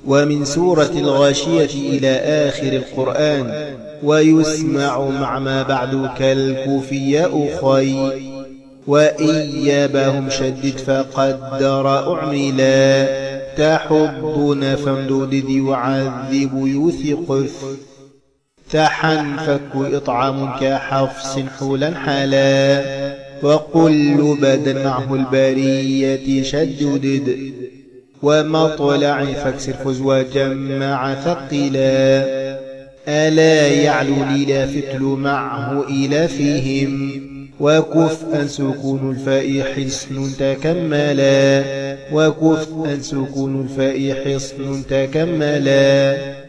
ومن سورة الغاشية إلى آخر القرآن. ويسمع مع ما بعد كالكوفي أخي. وإيابهم شدد فقدر أعملا. تحضن فامدد يعذب يثق. ثحن فك إطعام كحفص حولا حلا. وقل بدا معه البرية شدد. ومطلع فاكسر فز وجمع ثقلا. ألا يعلو لي فتل معه إلى فيهم. وكفءا سكون الفاء حصن تكملا. وكفءا سكون الفاء حصن تكملا.